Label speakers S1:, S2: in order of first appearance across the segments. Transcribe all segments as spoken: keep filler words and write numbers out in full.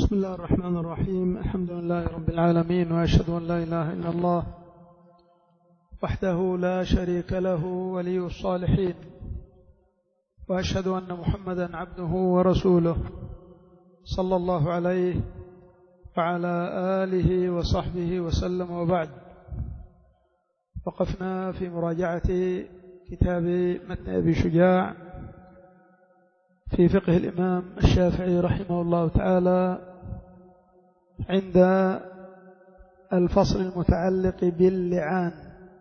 S1: بسم الله الرحمن الرحيم. الحمد لله رب العالمين، وأشهد أن لا إله إلا الله وحده لا شريك له ولي الصالحين، وأشهد أن محمدا عبده ورسوله صلى الله عليه وعلى آله وصحبه وسلم. وبعد، وقفنا في مراجعة كتاب متن أبي شجاع في فقه الإمام الشافعي رحمه الله تعالى عند الفصل المتعلق باللعان.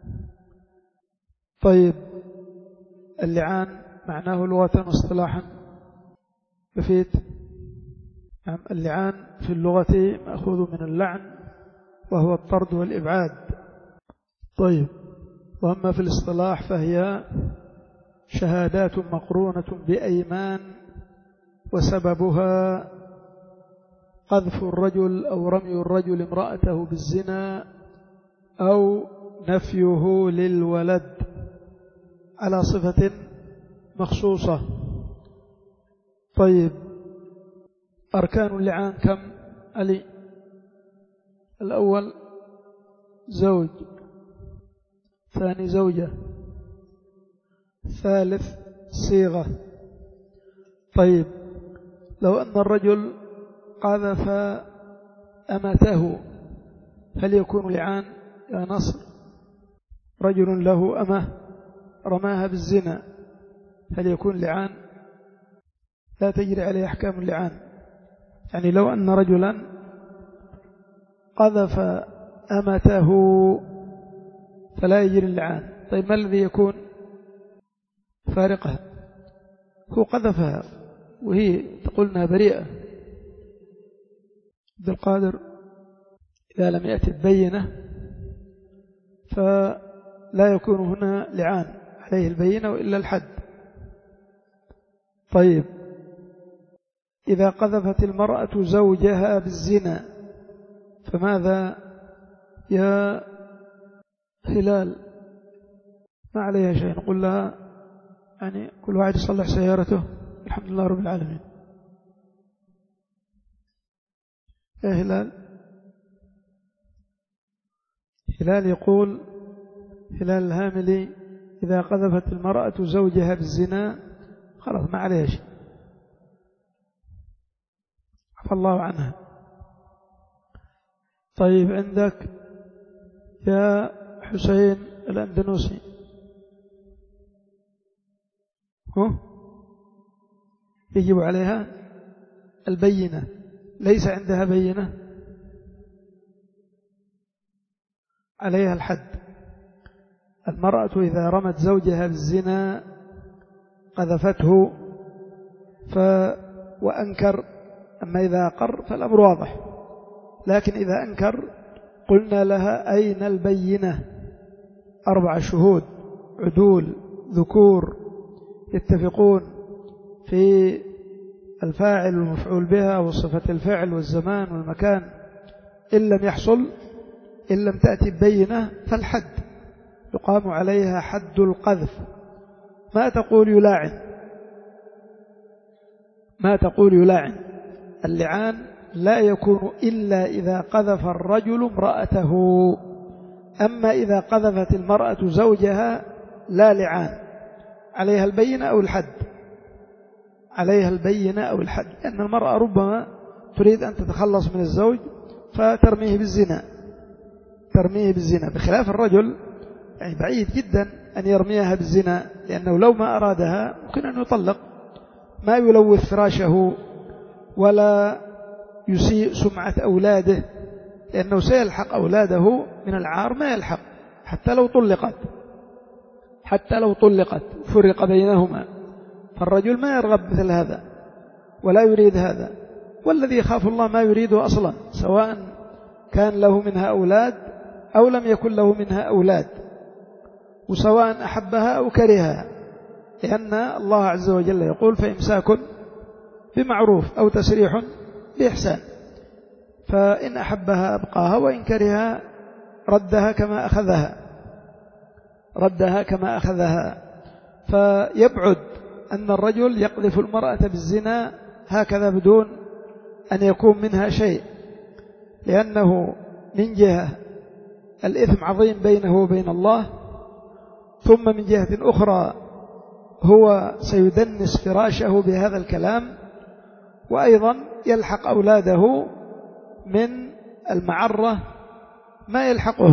S1: طيب، اللعان معناه لغة واصطلاحا بفيت نعم اللعان في اللغة مأخوذ من اللعن، وهو الطرد والإبعاد. طيب، وأما في الاصطلاح فهي شهادات مقرونة بأيمان، وسببها قذف الرجل أو رمي الرجل امرأته بالزنا أو نفيه للولد على صفة مخصوصة. طيب، أركان اللعان كم علي؟ الأول زوج، ثاني زوجة، ثالث صيغة. طيب، لو أن الرجل قذف أمته هل يكون لعان يا نصر؟ رجل له أمه رماها بالزنا، هل يكون لعان؟ لا تجري عليه أحكام اللعان. يعني لو أن رجلا قذف أمته فلا يجري اللعان. طيب، ما الذي يكون؟ فارقها، هو قذفها وهي تقولنا بريئة. عبد القادر، إذا لم يأتي البينة فلا يكون هنا لعان، عليه البينة وإلا الحد. طيب، إذا قذفت المرأة زوجها بالزنا فماذا يا هلال؟ ما عليها شيء، نقول لها يعني كل واحد يصلح سيارته، الحمد لله رب العالمين. يا هلال، هلال يقول، هلال الهاملي، إذا قذفت المرأة زوجها بالزنا خلاص ما عليها شيء، عفى الله عنها. طيب، عندك يا حسين الأندنوسي، هو يجب عليها البينة، ليس عندها بينة عليها الحد. المرأة إذا رمت زوجها بالزنا قذفته ف وأنكر، أما إذا أقر فالأمر واضح، لكن إذا أنكر قلنا لها أين البينة؟ أربع شهود عدول ذكور يتفقون في الفاعل والمفعول بها وصفة الفعل والزمان والمكان. إن لم يحصل، إن لم تأتي بينة فالحد، يقام عليها حد القذف. ما تقول يلاعن؟ ما تقول يلاعن؟ اللعان لا يكون إلا إذا قذف الرجل امرأته، أما إذا قذفت المرأة زوجها لا لعان، عليها البينة أو الحد، عليها البينة أو الحد، لأن المرأة ربما تريد أن تتخلص من الزوج فترميه بالزنا، ترميه بالزنا، بخلاف الرجل يعني بعيد جدا أن يرميها بالزنا، لأنه لو ما أرادها ممكن أن يطلق، ما يلوث فراشه ولا يسيء سمعة أولاده، لأنه سيلحق أولاده من العار ما يلحق حتى لو طلقت، حتى لو طلقت فرق بينهما. فالرجل ما يرغب مثل هذا ولا يريد هذا، والذي يخاف الله ما يريده أصلا، سواء كان له منها أولاد أو لم يكن له منها أولاد، وسواء أحبها أو كرهها، لأن الله عز وجل يقول فإمساك بمعروف أو تسريح بإحسان، فإن أحبها أبقاها، وإن كرهها ردها كما أخذها، ردها كما أخذها. فيبعد أن الرجل يقذف المرأة بالزنا هكذا بدون أن يكون منها شيء، لأنه من جهة الإثم عظيم بينه وبين الله، ثم من جهة أخرى هو سيدنس فراشه بهذا الكلام، وأيضا يلحق أولاده من المعرة ما يلحقهم.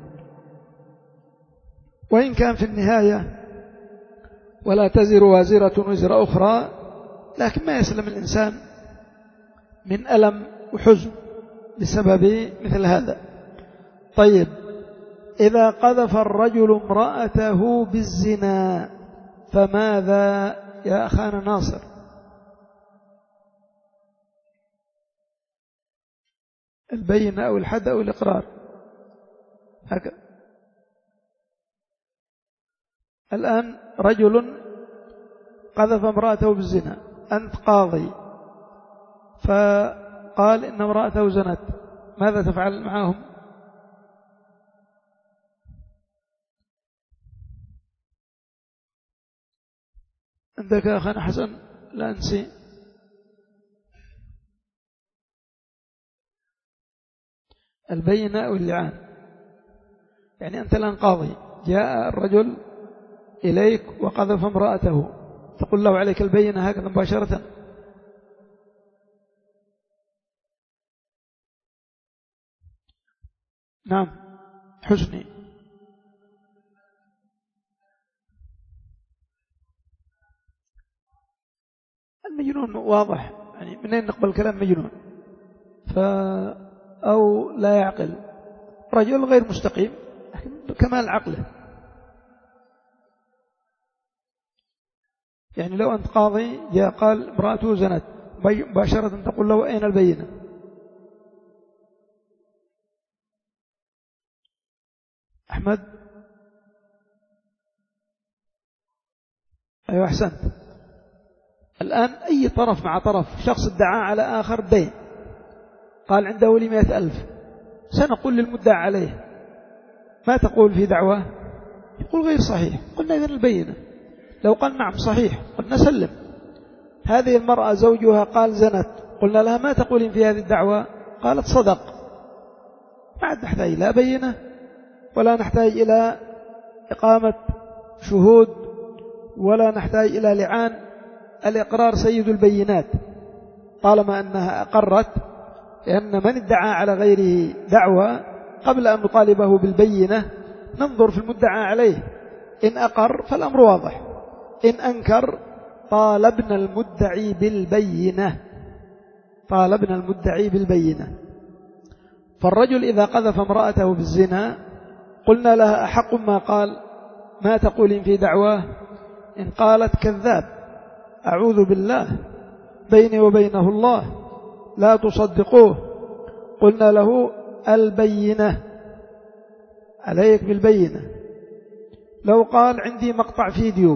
S1: وإن كان في النهاية ولا تزر وازرة وزر أخرى، لكن ما يسلم الإنسان من ألم وحزن بسبب مثل هذا. طيب، إذا قذف الرجل امرأته بالزنا فماذا يا أخانا ناصر؟ البينة أو الحد أو الإقرار؟ هكذا. الآن رجل قذف امرأته بالزنا، أنت قاضي، فقال إن امرأته زنت، ماذا تفعل معهم؟ عندك يا أخانا حسن؟ لا أنسي. البينة أو اللعان. يعني أنت الآن قاضي، جاء الرجل إليك وقذف امرأته، تقول له عليك البينة هكذا مباشرة؟ نعم حسني. المجنون واضح، يعني منين نقبل كلام مجنون؟ ف أو لا يعقل، رجل غير مستقيم كمال عقله. يعني لو أنت قاضي جاء قال امرأته زنت، مباشرة تقول له أين البينة؟ أحمد؟ أيوة أحسنت. الآن أي طرف مع طرف، شخص ادعى على آخر دين، قال عنده ولي مئة ألف، سنقول للمدعى عليه ما تقول في دعوة؟ يقول غير صحيح. قلنا إذن البينة. لو قال نعم صحيح قلنا سلم. هذه المرأة زوجها قال زنت، قلنا لها ما تقولين في هذه الدعوة؟ قالت صدق. ما عاد نحتاج لا بينة ولا نحتاج إلى إقامة شهود ولا نحتاج إلى لعان. الإقرار سيد البينات، طالما أنها أقرت، لأن من ادعى على غيره دعوة قبل أن نطالبه بالبينة ننظر في المدعى عليه، إن أقر فالأمر واضح، إن أنكر طالبنا المدعي بالبينة، طالبنا المدعي بالبينة. فالرجل إذا قذف امرأته بالزنا قلنا لها أحق ما قال؟ ما تقولين في دعواه؟ إن قالت كذاب أعوذ بالله بيني وبينه الله لا تصدقوه، قلنا له البينة، عليك بالبينة. لو قال عندي مقطع فيديو،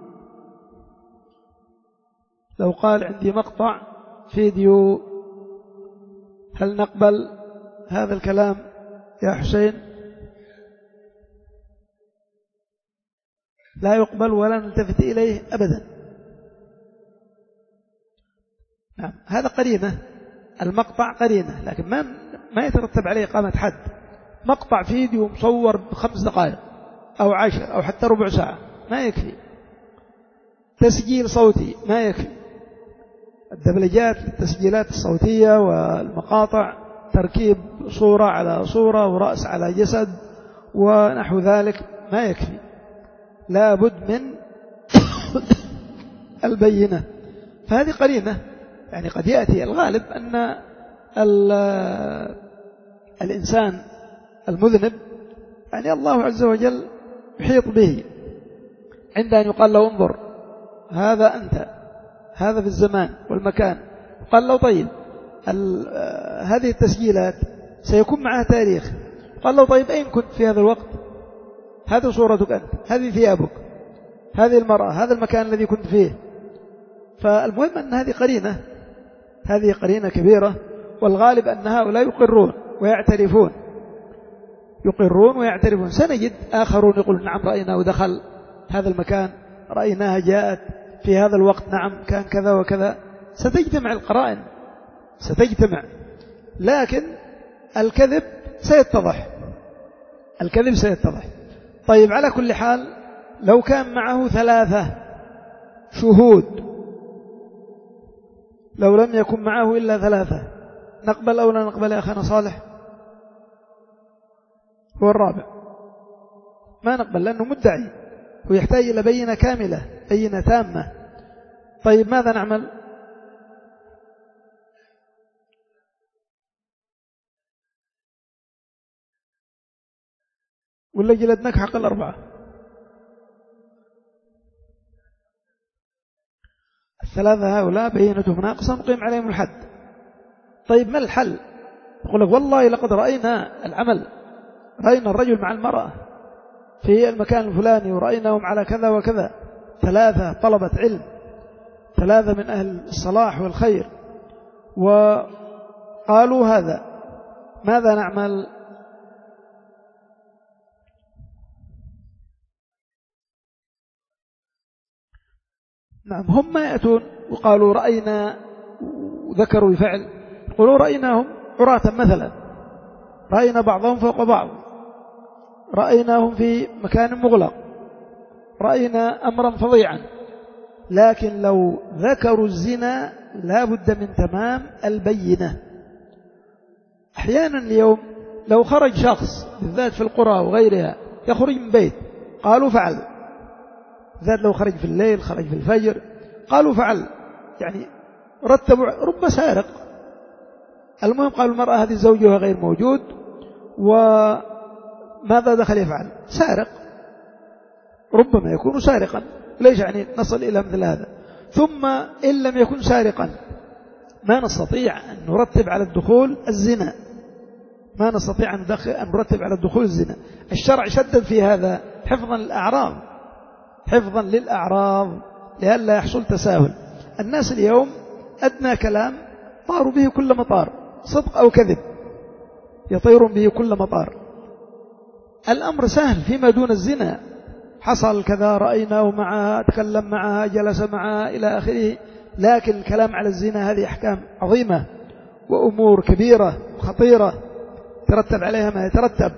S1: لو قال عندي مقطع فيديو هل نقبل هذا الكلام يا حسين؟ لا يقبل ولا نلتفت إليه أبدا. نعم، هذا قرينة، المقطع قرينة، لكن ما ما يترتب عليه إقامة حد. مقطع فيديو مصور بخمس دقائق أو عشر أو حتى ربع ساعة ما يكفي. تسجيل صوتي ما يكفي. الدبلجات التسجيلات الصوتية والمقاطع تركيب صورة على صورة ورأس على جسد ونحو ذلك ما يكفي، لا بد من البينة. فهذه قرينة. يعني قد يأتي الغالب أن الإنسان المذنب يعني الله عز وجل يحيط به عند أن يقال له انظر هذا أنت، هذا في الزمان والمكان. قال له طيب هذه التسجيلات سيكون معها تاريخ. قال له طيب أين كنت في هذا الوقت؟ هذه صورتك أنت، هذه ثيابك، هذه المرأة، هذا المكان الذي كنت فيه. فالمهم أن هذه قرينة، هذه قرينة كبيرة، والغالب أن هؤلاء يقرون ويعترفون، يقرون ويعترفون. سنجد آخرون يقولون نعم رأيناه ودخل هذا المكان، رأيناها جاءت في هذا الوقت، نعم كان كذا وكذا. ستجتمع القرائن، ستجتمع، لكن الكذب سيتضح، الكذب سيتضح. طيب على كل حال لو كان معه ثلاثة شهود، لو لم يكن معه إلا ثلاثة، نقبل أو لا نقبل يا أخانا صالح؟ هو الرابع ما نقبل لأنه مدعي ويحتاج إلى بينة كاملة، بينة تامة. طيب ماذا نعمل؟ ولا جلدناك حق الأربعة؟ الثلاثة هؤلاء بينتهم ناقصة نقيم عليهم الحد. طيب ما الحل؟ يقول لك والله لقد رأينا العمل، رأينا الرجل مع المرأة في المكان الفلاني ورأيناهم على كذا وكذا، ثلاثة طلبة علم، ثلاثة من أهل الصلاح والخير، وقالوا هذا، ماذا نعمل؟ نعم هم ما يأتون وقالوا رأينا وذكروا الفعل، يقولوا رأيناهم عراة مثلا، رأينا بعضهم فوق بعض، رأيناهم في مكان مغلق، رأينا أمرا فظيعا. لكن لو ذكروا الزنا لا بد من تمام البينة. أحيانا اليوم لو خرج شخص بالذات في القرى وغيرها يخرج من بيت قالوا فعل، بالذات لو خرج في الليل خرج في الفجر قالوا فعل، يعني رتبوا رب سارق. المهم قالوا المرأة هذه زوجها غير موجود وماذا دخل يفعل؟ سارق، ربما يكون سارقا، ليش يعني نصل إلى مثل هذا؟ ثم إن لم يكن سارقا ما نستطيع أن نرتب على الدخول الزنا، ما نستطيع أن نرتب على الدخول الزنا. الشرع شدد في هذا حفظا للأعراض، حفظا للأعراض لئلا يحصل تساهل. الناس اليوم أدنى كلام طاروا به كل مطار، صدق أو كذب يطيرون به كل مطار. الأمر سهل فيما دون الزنا، حصل كذا رأيناه معها، تكلم معها، جلس معها إلى آخره. لكن الكلام على الزنا هذه أحكام عظيمة وأمور كبيرة خطيرة ترتب عليها ما يترتب،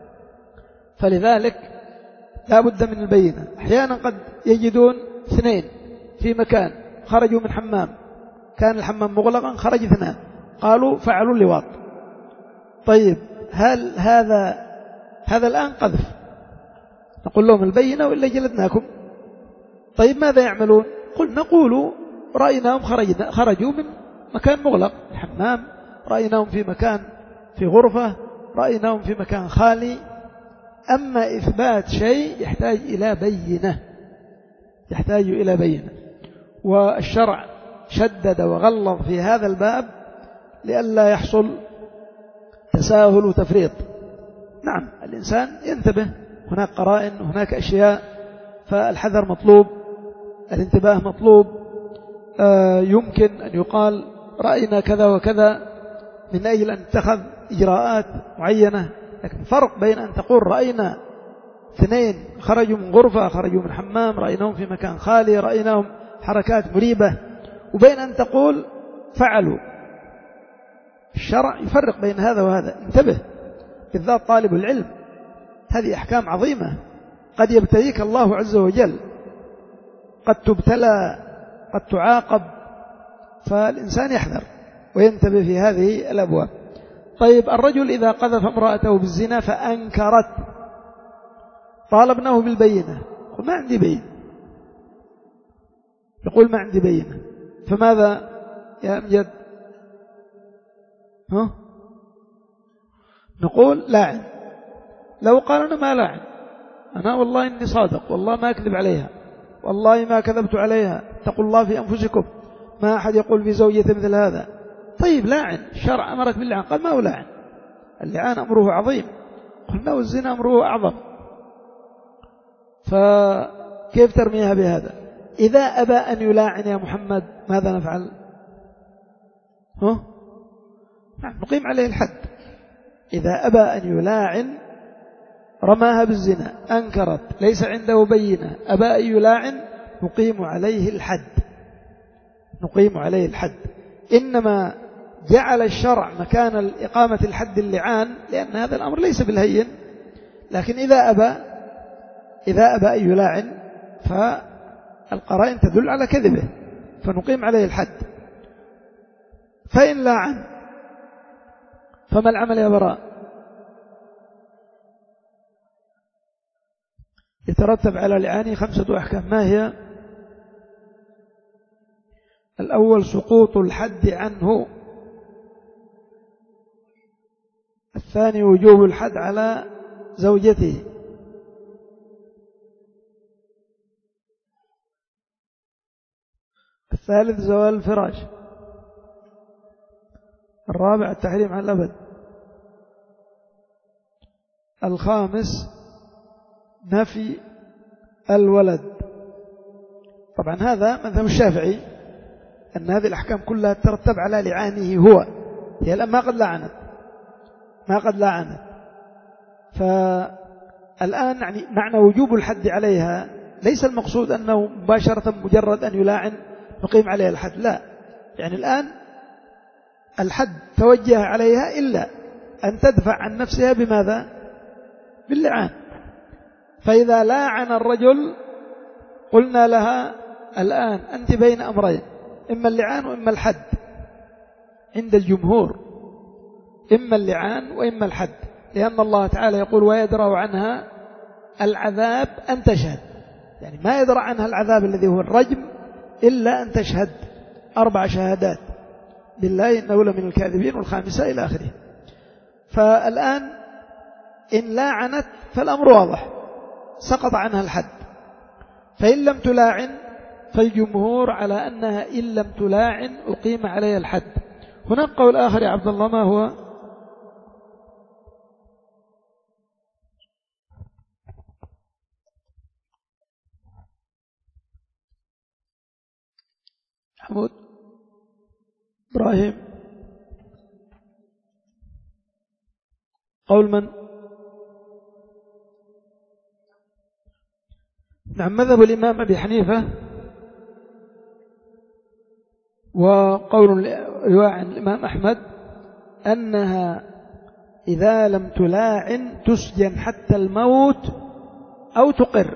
S1: فلذلك لا بد من البينة. أحيانا قد يجدون اثنين في مكان خرجوا من حمام، كان الحمام مغلقا، خرج اثنان قالوا فعلوا اللواط. طيب هل هذا هذا الآن قذف؟ نقول لهم البينة وإلا جلدناكم. طيب ماذا يعملون؟ قل نقول رأيناهم خرجوا من مكان مغلق الحمام، رأيناهم في مكان في غرفة، رأيناهم في مكان خالي. أما إثبات شيء يحتاج إلى بينة، يحتاج إلى بينة، والشرع شدد وغلظ في هذا الباب لئلا يحصل تساهل وتفريط. نعم الإنسان ينتبه، هناك قرائن، هناك أشياء، فالحذر مطلوب، الانتباه مطلوب. آه يمكن أن يقال رأينا كذا وكذا من أجل أن تتخذ إجراءات معينة، لكن فرق بين أن تقول رأينا اثنين خرجوا من غرفة، خرجوا من حمام، رأيناهم في مكان خالي، رأيناهم حركات مريبة، وبين أن تقول فعلوا. الشرع يفرق بين هذا وهذا، انتبه بالذات طالب العلم، هذه أحكام عظيمة قد يبتليك الله عز وجل، قد تبتلى، قد تعاقب، فالإنسان يحذر وينتبه في هذه الأبواب. طيب الرجل إذا قذف امرأته بالزنا فأنكرت، طالبناه بالبينة، يقول ما عندي بينة، يقول ما عندي بينة، فماذا يا أمجد؟ ها؟ نقول لاعن. لو قال أنا ما لاعن، أنا والله إني صادق، والله ما أكذب عليها، والله ما كذبت عليها، اتقوا الله في أنفسكم، ما أحد يقول في زوجته مثل هذا. طيب لاعن، الشرع أمرك باللعان، قال ما هو لاعن، اللعان أمره عظيم، قلنا والزنا أمره أعظم، فكيف ترميها بهذا؟ إذا أبى أن يلاعن يا محمد ماذا نفعل؟ ها؟ نقيم عليه الحد. إذا أبى أن يلاعن رماها بالزنا، أنكرت، ليس عنده بينة، أبى أن يلاعن، نقيم عليه الحد، نقيم عليه الحد. إنما جعل الشرع مكان إقامة الحد اللعان، لأن هذا الأمر ليس بالهين، لكن إذا أبى إذا أبى أن يلاعن فالقرائن تدل على كذبه فنقيم عليه الحد. فإن لاعن فما العمل يا براء؟ يترتب على لعانه خمسة أحكام. ما هي؟ الأول سقوط الحد عنه، الثاني وجوب الحد على زوجته، الثالث زوال الفراش، الرابع التحريم على الأبد، الخامس نفي الولد. طبعا هذا مذهب الشافعي أن هذه الأحكام كلها ترتب على لعانه هو، هي الآن ما قد لعنت ما قد لعنت فالآن يعني معنى وجوب الحد عليها ليس المقصود أنه مباشرة مجرد أن يلاعن نقيم عليها الحد، لا، يعني الآن الحد توجه عليها إلا أن تدفع عن نفسها بماذا؟ باللعان. فإذا لاعن الرجل قلنا لها الآن أنت بين أمرين، إما اللعان وإما الحد. عند الجمهور إما اللعان وإما الحد، لأن الله تعالى يقول ويدرأ عنها العذاب أن تشهد، يعني ما يدرأ عنها العذاب الذي هو الرجم إلا أن تشهد أربع شهادات بالله إنه لمن الكاذبين والخامسة إلى آخره. فالآن إن لاعنت فالأمر واضح، سقط عنها الحد. فإن لم تلاعن فالجمهور على أنها إن لم تلاعن أقيم عليها الحد. هناك قول آخر يا عبد الله، ما هو؟ حمود إبراهيم، قول من؟ نعم، مذهب الإمام أبي حنيفة، وقول رواية عن الإمام أحمد أنها إذا لم تلاعن تسجن حتى الموت أو تقر،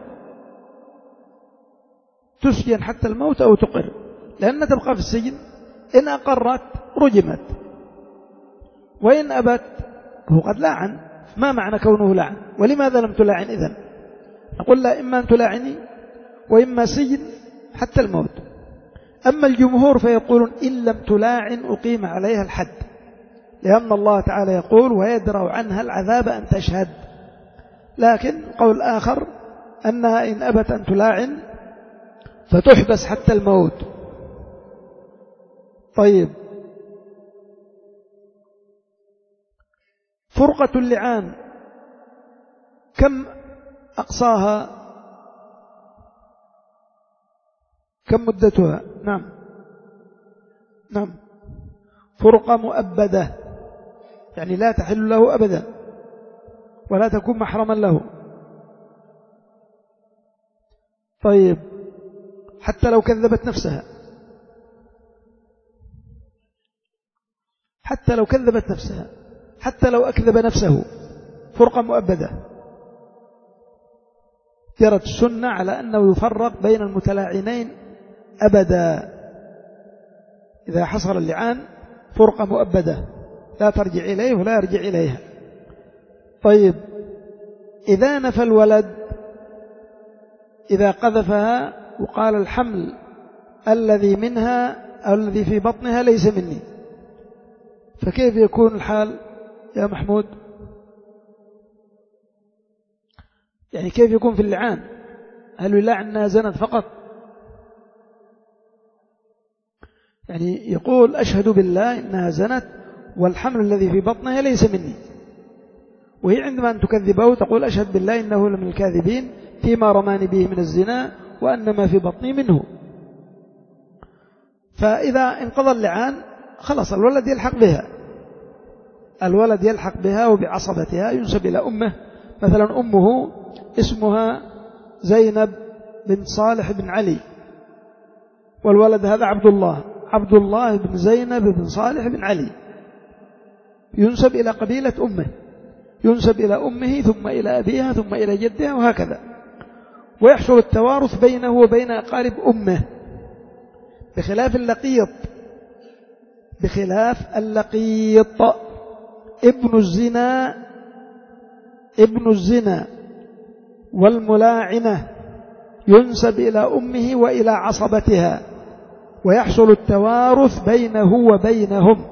S1: تسجن حتى الموت أو تقر، لأن تبقى في السجن. إن أقرت رجمت، وإن أبت هو قد لاعن، ما معنى كونه لاعن؟ ولماذا لم تلاعن إذن؟ نقول لا، إما أن تلاعني وإما سجن حتى الموت. أما الجمهور فيقولون إن لم تلاعن أقيم عليها الحد، لأن الله تعالى يقول ويدرأ عنها العذاب أن تشهد. لكن قول آخر أنها إن أبت أن تلاعن فتحبس حتى الموت. طيب، فرقة اللعان كم أقصاها؟ كم مدتها؟ نعم نعم فرقة مؤبدة، يعني لا تحل له أبدا ولا تكون محرما له. طيب، حتى لو كذبت نفسها، حتى لو كذبت نفسها، حتى لو أكذب نفسه، فرقة مؤبدة. جرت السنة على أنه يفرق بين المتلاعنين أبدا. إذا حصل اللعان فرقة مؤبدة لا ترجع إليه ولا يرجع إليها. طيب، إذا نفى الولد، إذا قذفها وقال الحمل الذي منها أو الذي في بطنها ليس مني، فكيف يكون الحال يا محمود؟ يعني كيف يكون في اللعان؟ هل يلعن أنها زنت فقط؟ يعني يقول أشهد بالله إنها زنت والحمل الذي في بطنها ليس مني، وهي عندما أن تكذبه تقول أشهد بالله إنه لمن الكاذبين فيما رماني به من الزنا وأن ما في بطني منه. فإذا انقضى اللعان خلاص الولد يلحق بها، الولد يلحق بها وبعصبتها، ينسب إلى أمه. مثلا أمه اسمها زينب بنت صالح بن علي، والولد هذا عبد الله. عبد الله بن زينب بن صالح بن علي، ينسب إلى قبيلة أمه، ينسب إلى أمه ثم إلى أبيها ثم إلى جدها وهكذا، ويحصل التوارث بينه وبين أقارب أمه، بخلاف اللقيط، بخلاف اللقيط ابن الزنا، ابن الزنا والملاعنة ينسب إلى أمه وإلى عصبتها، ويحصل التوارث بينه وبينهم.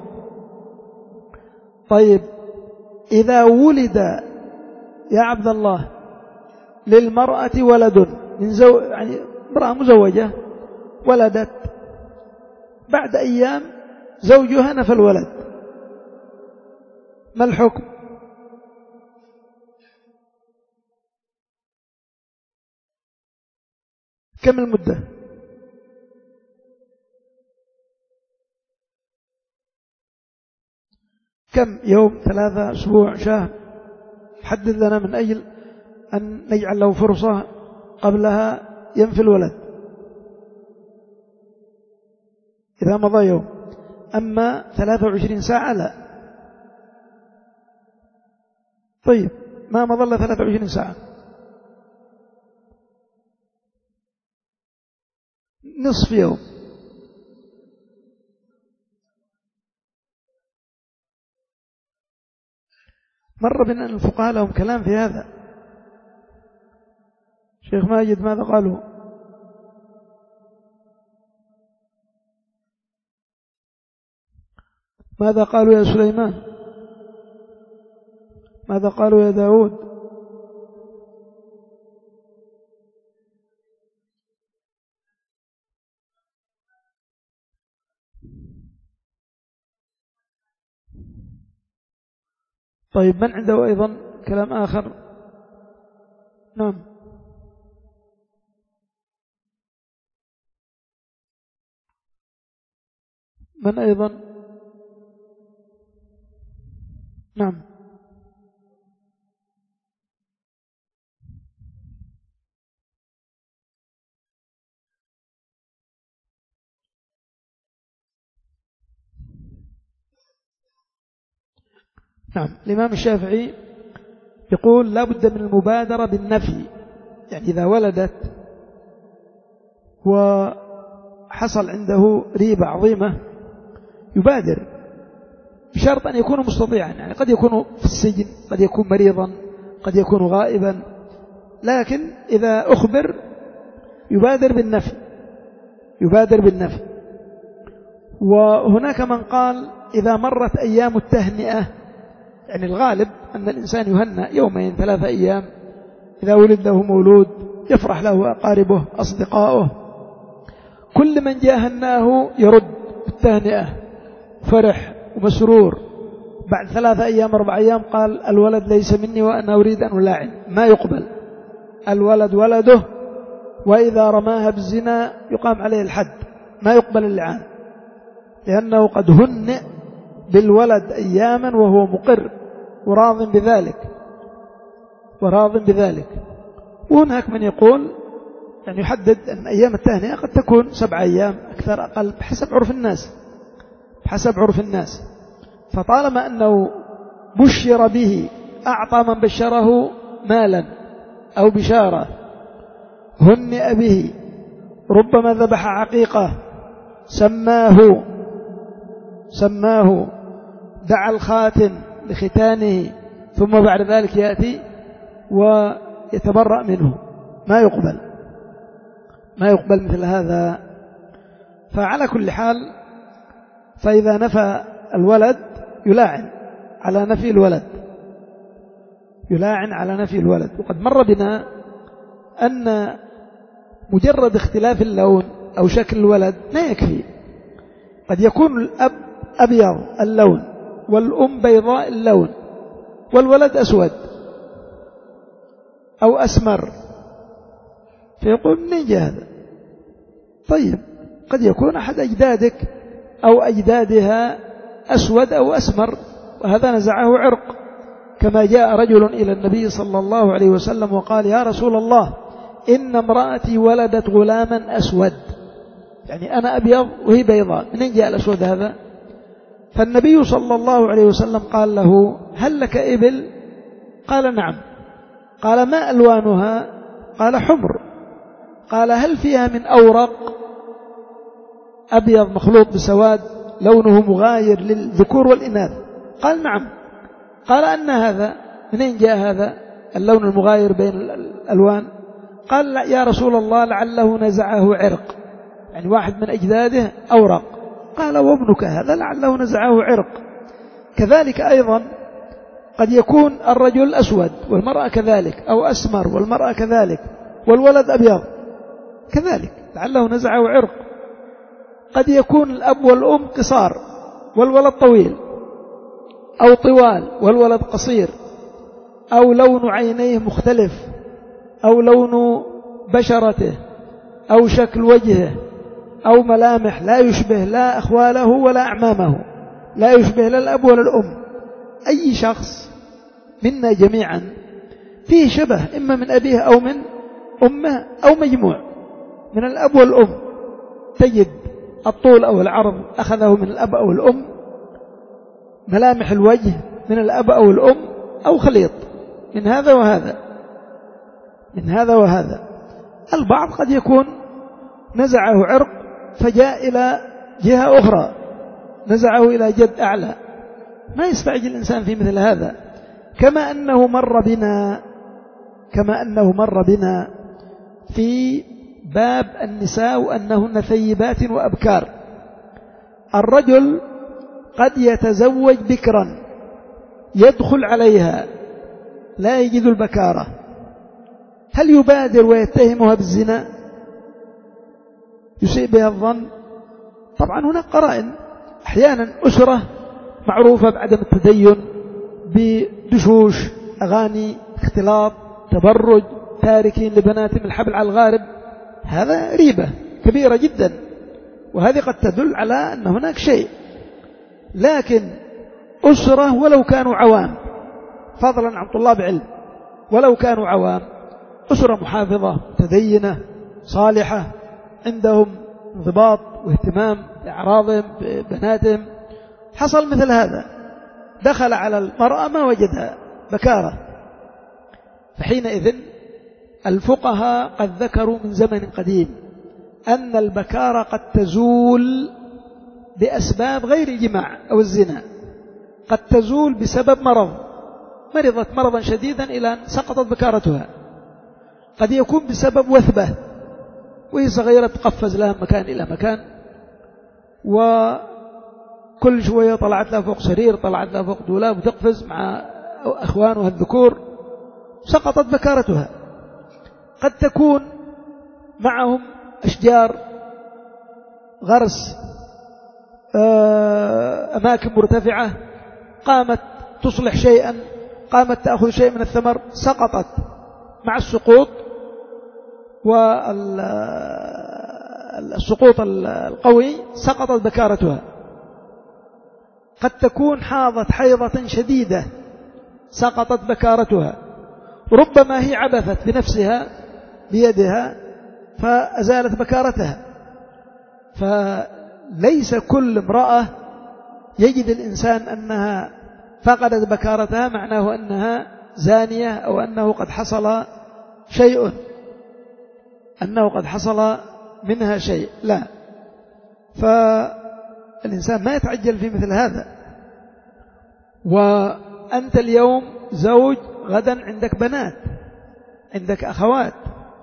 S1: طيب إذا ولد يا عبد الله للمرأة ولد من زو... يعني امرأة مزوجة ولدت، بعد أيام زوجها نفى الولد، ما الحكم؟ كم المدة؟ كم يوم، ثلاثة، أسبوع، شهر؟ حدد لنا من أجل أن نجعل له فرصة قبلها ينفي الولد. إذا مضى يوم، أما ثلاثة وعشرين ساعة لا. طيب ما مضى إلا ثلاثة وعشرين ساعة، نصف يوم، مر بنا أن الفقهاء لهم كلام في هذا. شيخ ماجد ماذا قالوا؟ ماذا قالوا يا سليمان؟ ماذا قالوا يا داود؟ طيب من عنده أيضا كلام آخر؟ نعم. من أيضا؟ نعم. نعم. الإمام الشافعي يقول لا بد من المبادرة بالنفي، يعني إذا ولدت وحصل عنده ريبة عظيمة يبادر، بشرط أن يكون مستطيعا، يعني قد يكون في السجن، قد يكون مريضا، قد يكون غائبا، لكن إذا أخبر يبادر بالنفي، يبادر بالنفي. وهناك من قال إذا مرت أيام التهنئة، يعني الغالب أن الإنسان يهنأ يومين ثلاثة أيام، إذا ولد له مولود يفرح له أقاربه أصدقائه، كل من جاء هناه يرد بالتهنئة، فرح ومسرور. بعد ثلاثة أيام أربع أيام قال الولد ليس مني وأنا أريد أن ألاعن، ما يقبل، الولد ولده، وإذا رماها بالزنا يقام عليه الحد، ما يقبل اللعان، لأنه قد هنئ بالولد أياما وهو مقر وراض بذلك، وراض بذلك. وهناك من يقول يعني يحدد أن أيام التهنئة قد تكون سبع أيام أكثر أقل بحسب عرف الناس، بحسب عرف الناس. فطالما أنه بشر به، أعطى من بشره مالا أو بشارة، هنئ به، ربما ذبح عقيقة، سماه سماه دعا الخاتم لختانه، ثم بعد ذلك يأتي ويتبرأ منه، ما يقبل، ما يقبل مثل هذا. فعلى كل حال، فإذا نفى الولد يلاعن على نفي الولد، يلاعن على نفي الولد. وقد مر بنا أن مجرد اختلاف اللون أو شكل الولد لا يكفي، قد يكون الأب أبيض اللون والأم بيضاء اللون والولد أسود أو أسمر، فيقول من جاء هذا؟ طيب قد يكون أحد أجدادك أو أجدادها أسود أو أسمر، وهذا نزعه عرق، كما جاء رجل إلى النبي صلى الله عليه وسلم وقال يا رسول الله إن امرأتي ولدت غلاما أسود، يعني أنا أبيض وهي بيضاء، منين جاء الأسود هذا؟ فالنبي صلى الله عليه وسلم قال له هل لك إبل؟ قال نعم. قال ما ألوانها؟ قال حمر. قال هل فيها من أورق أبيض مخلوط بسواد لونه مغاير للذكور والإناث؟ قال نعم. قال أن هذا منين جاء هذا اللون المغاير بين الألوان؟ قال لا يا رسول الله لعله نزعه عرق، يعني واحد من أجداده أورق. قال وابنك هذا لعله نزعه عرق. كذلك أيضا قد يكون الرجل أسود والمرأة كذلك، أو أسمر والمرأة كذلك، والولد أبيض كذلك لعله نزعه عرق. قد يكون الأب والأم قصار والولد طويل، أو طوال والولد قصير، أو لون عينيه مختلف، أو لون بشرته، أو شكل وجهه، أو ملامح لا يشبه لا أخواله ولا أعمامه، لا يشبه لا الأب ولا الأم. أي شخص منا جميعا فيه شبه إما من أبيه أو من أمه أو مجموع من الأب والأم. تجد الطول أو العرض أخذه من الأب أو الأم، ملامح الوجه من الأب أو الأم، أو خليط من هذا وهذا من هذا وهذا. البعض قد يكون نزعه عرق فجاء إلى جهة أخرى، نزعه إلى جد أعلى. ما يستعجل الإنسان في مثل هذا. كما أنه مر بنا كما أنه مر بنا في باب النساء وأنهن ثيبات وأبكار. الرجل قد يتزوج بكرا يدخل عليها لا يجد البكارة، هل يبادر ويتهمها بالزنا يسيء بها الظن؟ طبعا هناك قرائن. أحيانا أسرة معروفة بعدم التدين، بدشوش، أغاني، اختلاط، تبرج، تاركين لبناتهم الحبل على الغارب، هذا ريبة كبيرة جدا، وهذه قد تدل على أن هناك شيء. لكن أسرة ولو كانوا عوام، فضلا عن طلاب علم، ولو كانوا عوام، أسرة محافظة تدينة صالحة عندهم انضباط واهتمام بأعراضهم ببناتهم، حصل مثل هذا، دخل على المرأة ما وجدها بكارة، فحينئذ الفقهاء قد ذكروا من زمن قديم أن البكارة قد تزول بأسباب غير الجماع أو الزنا. قد تزول بسبب مرض، مرضت مرضا شديدا إلى أن سقطت بكارتها. قد يكون بسبب وثبة، وهي صغيرة تقفز لها مكان إلى مكان، وكل شوية طلعت لها فوق سرير، طلعت لها فوق دولاب وتقفز مع أخوانها الذكور، سقطت بكارتها. قد تكون معهم أشجار، غرس، أماكن مرتفعة، قامت تصلح شيئا، قامت تأخذ شيء من الثمر، سقطت مع السقوط، والسقوط القوي سقطت بكارتها. قد تكون حاضت حيضة شديدة سقطت بكارتها، ربما هي عبثت بنفسها بيدها فأزالت بكارتها. فليس كل امرأة يجد الإنسان أنها فقدت بكارتها معناه أنها زانية، أو أنه قد حصل شيء أنه قد حصل منها شيء، لا. فالإنسان ما يتعجل في مثل هذا. وأنت اليوم زوج، غدا عندك بنات، عندك أخوات،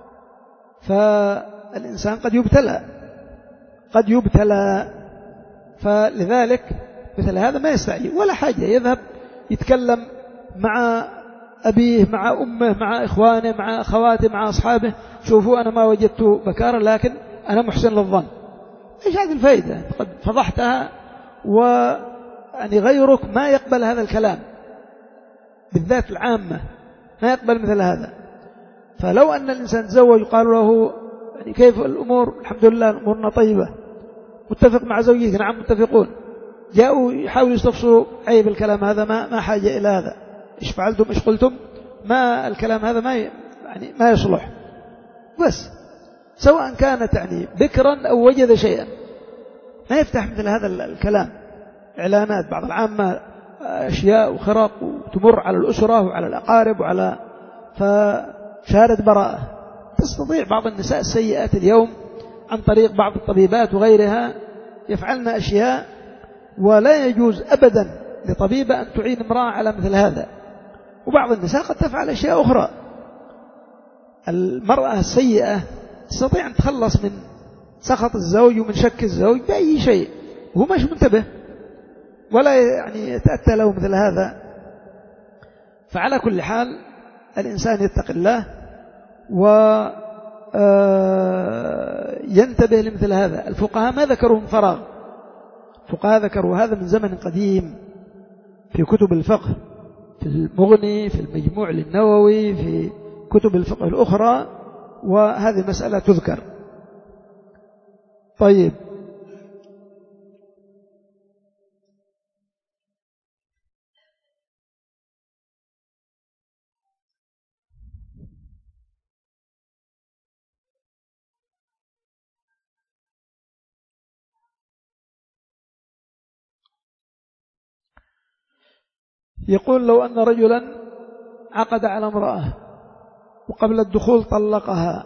S1: فالإنسان قد يبتلى قد يبتلى فلذلك مثل هذا ما يستعجل ولا حاجة، يذهب يتكلم مع أبيه، مع أمه، مع إخوانه، مع أخواته، مع أصحابه، شوفوا أنا ما وجدت بكارة لكن أنا محسن للظن. إيش هذه الفائدة؟ قد فضحتها، ويعني غيرك ما يقبل هذا الكلام، بالذات العامة ما يقبل مثل هذا. فلو أن الإنسان تزوج قالوا له يعني كيف الأمور؟ الحمد لله أمورنا طيبة، متفق مع زوجك؟ نعم متفقون. جاءوا يحاولوا يستفسروا عيب الكلام هذا، ما ما حاجة إلى هذا، إيش فعلتم إيش قلتم، ما الكلام هذا ما يعني ما يصلح، بس سواء كانت يعني بكرا أو وجد شيئا، ما يفتح مثل هذا الكلام إعلانات بعض العامة أشياء وخرق وتمر على الأسرة وعلى الأقارب وعلى فشارد براءة. تستطيع بعض النساء السيئات اليوم عن طريق بعض الطبيبات وغيرها يفعلن أشياء، ولا يجوز أبدا لطبيبة أن تعين امرأة على مثل هذا. وبعض النساء قد تفعل أشياء أخرى. المرأة السيئة تستطيع أن تخلص من سخط الزوج ومن شك الزوج بأي شيء وهو مش منتبه ولا يعني يتأتى له مثل هذا. فعلى كل حال الإنسان يتقي الله وينتبه لمثل هذا. الفقهاء ما ذكروا من فراغ، الفقهاء ذكروا هذا من زمن قديم في كتب الفقه، في المغني، في المجموع للنووي، في كتب الفقه الأخرى، وهذه مسألة تذكر. طيب، يقول لو أن رجلا عقد على امرأة وقبل الدخول طلقها،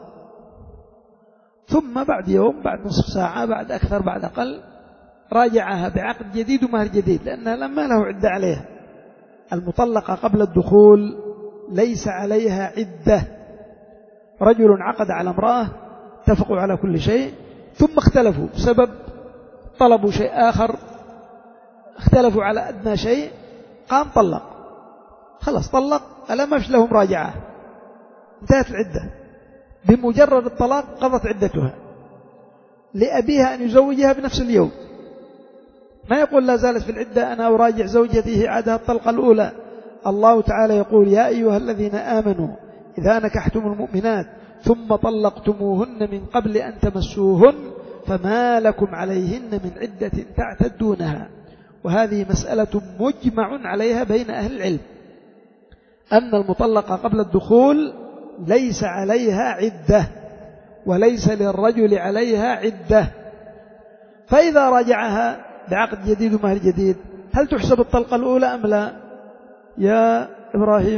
S1: ثم بعد يوم، بعد نصف ساعة، بعد أكثر، بعد أقل، راجعها بعقد جديد ومهر جديد، لأنها لما له عدة عليها. المطلقة قبل الدخول ليس عليها عدة. رجل عقد على امرأة، اتفقوا على كل شيء، ثم اختلفوا بسبب طلبوا شيء آخر، اختلفوا على أدنى شيء، قام طلق، خلاص طلق، ألا ما فيش له مراجعة، انتهت العدة. بمجرد الطلاق قضت عدتها، لأبيها أن يزوجها بنفس اليوم، ما يقول لا زالت في العدة أنا أراجع زوجتي عادها الطلقة الأولى. الله تعالى يقول يا أيها الذين آمنوا إذا نكحتم المؤمنات ثم طلقتموهن من قبل أن تمسوهن فما لكم عليهن من عدة تعتدونها. وهذه مسألة مجمع عليها بين أهل العلم، أن المطلقة قبل الدخول ليس عليها عدة، وليس للرجل عليها عدة. فإذا راجعها بعقد جديد ومهر جديد، هل تحسب الطلقة الأولى أم لا يا إبراهيم؟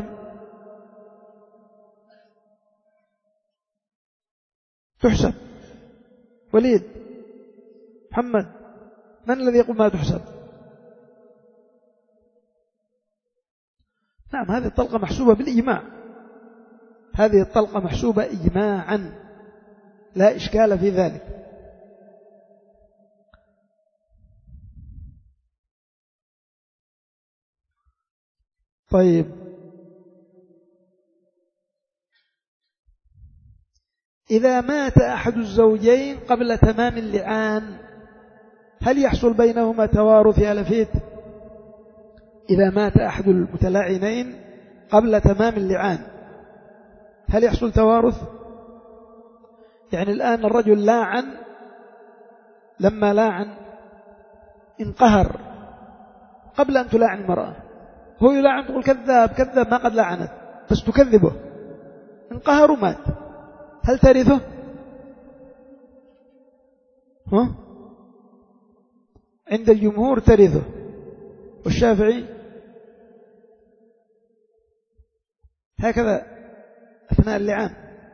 S1: تحسب. وليد، محمد، من الذي يقول ما تحسب؟ نعم، هذه الطلقة محسوبة بالإجماع، هذه الطلقة محسوبة إجماعا، لا إشكال في ذلك. طيب، إذا مات أحد الزوجين قبل تمام اللعان هل يحصل بينهما توارث يا لفيت؟ إذا مات أحد المتلاعنين قبل تمام اللعان هل يحصل توارث؟ يعني الآن الرجل لاعن، لما لاعن انقهر قبل أن تلاعن المرأة، هو يلاعن تقول كذاب كذاب ما قد لعنت، بس تكذبه، انقهر ومات، هل ترثه؟ ها؟ عند الجمهور ترثه، والشافعي هكذا أثناء اللعان.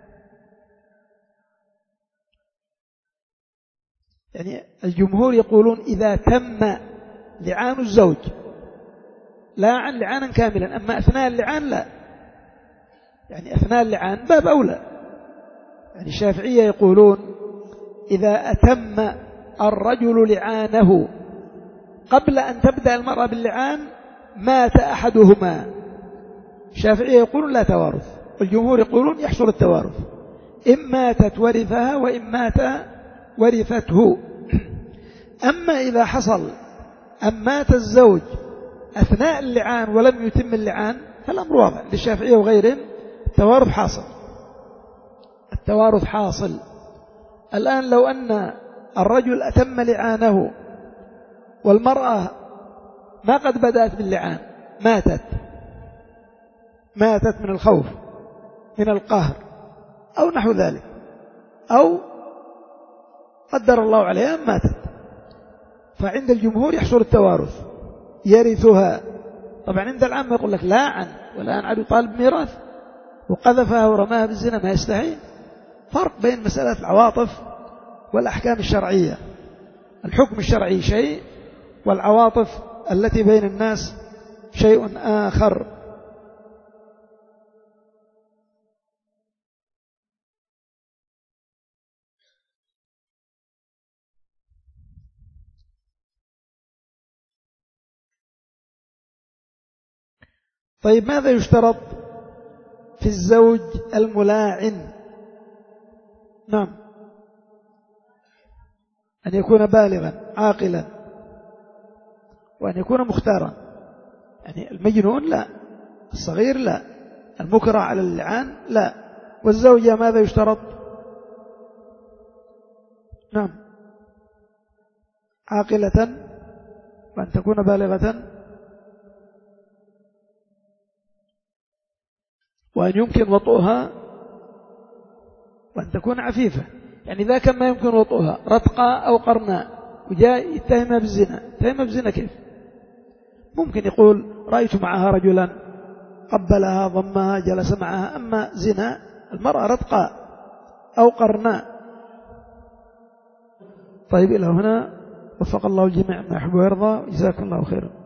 S1: يعني الجمهور يقولون إذا تم لعان الزوج لاعن لعانا كاملا، أما أثناء اللعان لا، يعني أثناء اللعان باب أولى. يعني الشافعية يقولون إذا أتم الرجل لعانه قبل أن تبدأ المرأة باللعان مات أحدهما، الشافعية يقولون لا توارث، والجمهور يقولون يحصل التوارث، إن ماتت ورثها وإن مات ورثته. أما إذا حصل أن مات الزوج أثناء اللعان ولم يتم اللعان فالأمر واضح للشافعية وغيرهم، التوارث حاصل، التوارث حاصل. الآن لو أن الرجل أتم لعانه والمرأة ما قد بدأت باللعان، ماتت ماتت من الخوف، من القهر، أو نحو ذلك، أو قدر الله عليها ماتت، فعند الجمهور يحصل التوارث يرثها. طبعا عند العامة يقول لك لا عن والآن عاد يطالب ميراث وقذفها ورماها بالزنا ما يستحي. فرق بين مسألة العواطف والأحكام الشرعية. الحكم الشرعي شيء والعواطف التي بين الناس شيء آخر. طيب ماذا يشترط في الزوج الملاعن؟ نعم، أن يكون بالغا عاقلا وأن يكون مختارا. يعني المجنون لا، الصغير لا، المكره على اللعان لا. والزوجة ماذا يشترط؟ نعم، عاقلة وأن تكون بالغة وأن يمكن وطئها وأن تكون عفيفة. يعني إذا كان ما يمكن وطئها رتقاء أو قرناء وجاء يتهمها بالزنا، يتهمها بالزنا كيف؟ ممكن يقول رأيت معها رجلا قبلها ضمها جلس معها. أما زنا المرأة رتقاء أو قرناء. طيب إلى هنا، وفق الله الجميع ما يحب ويرضى. جزاكم الله خيرا.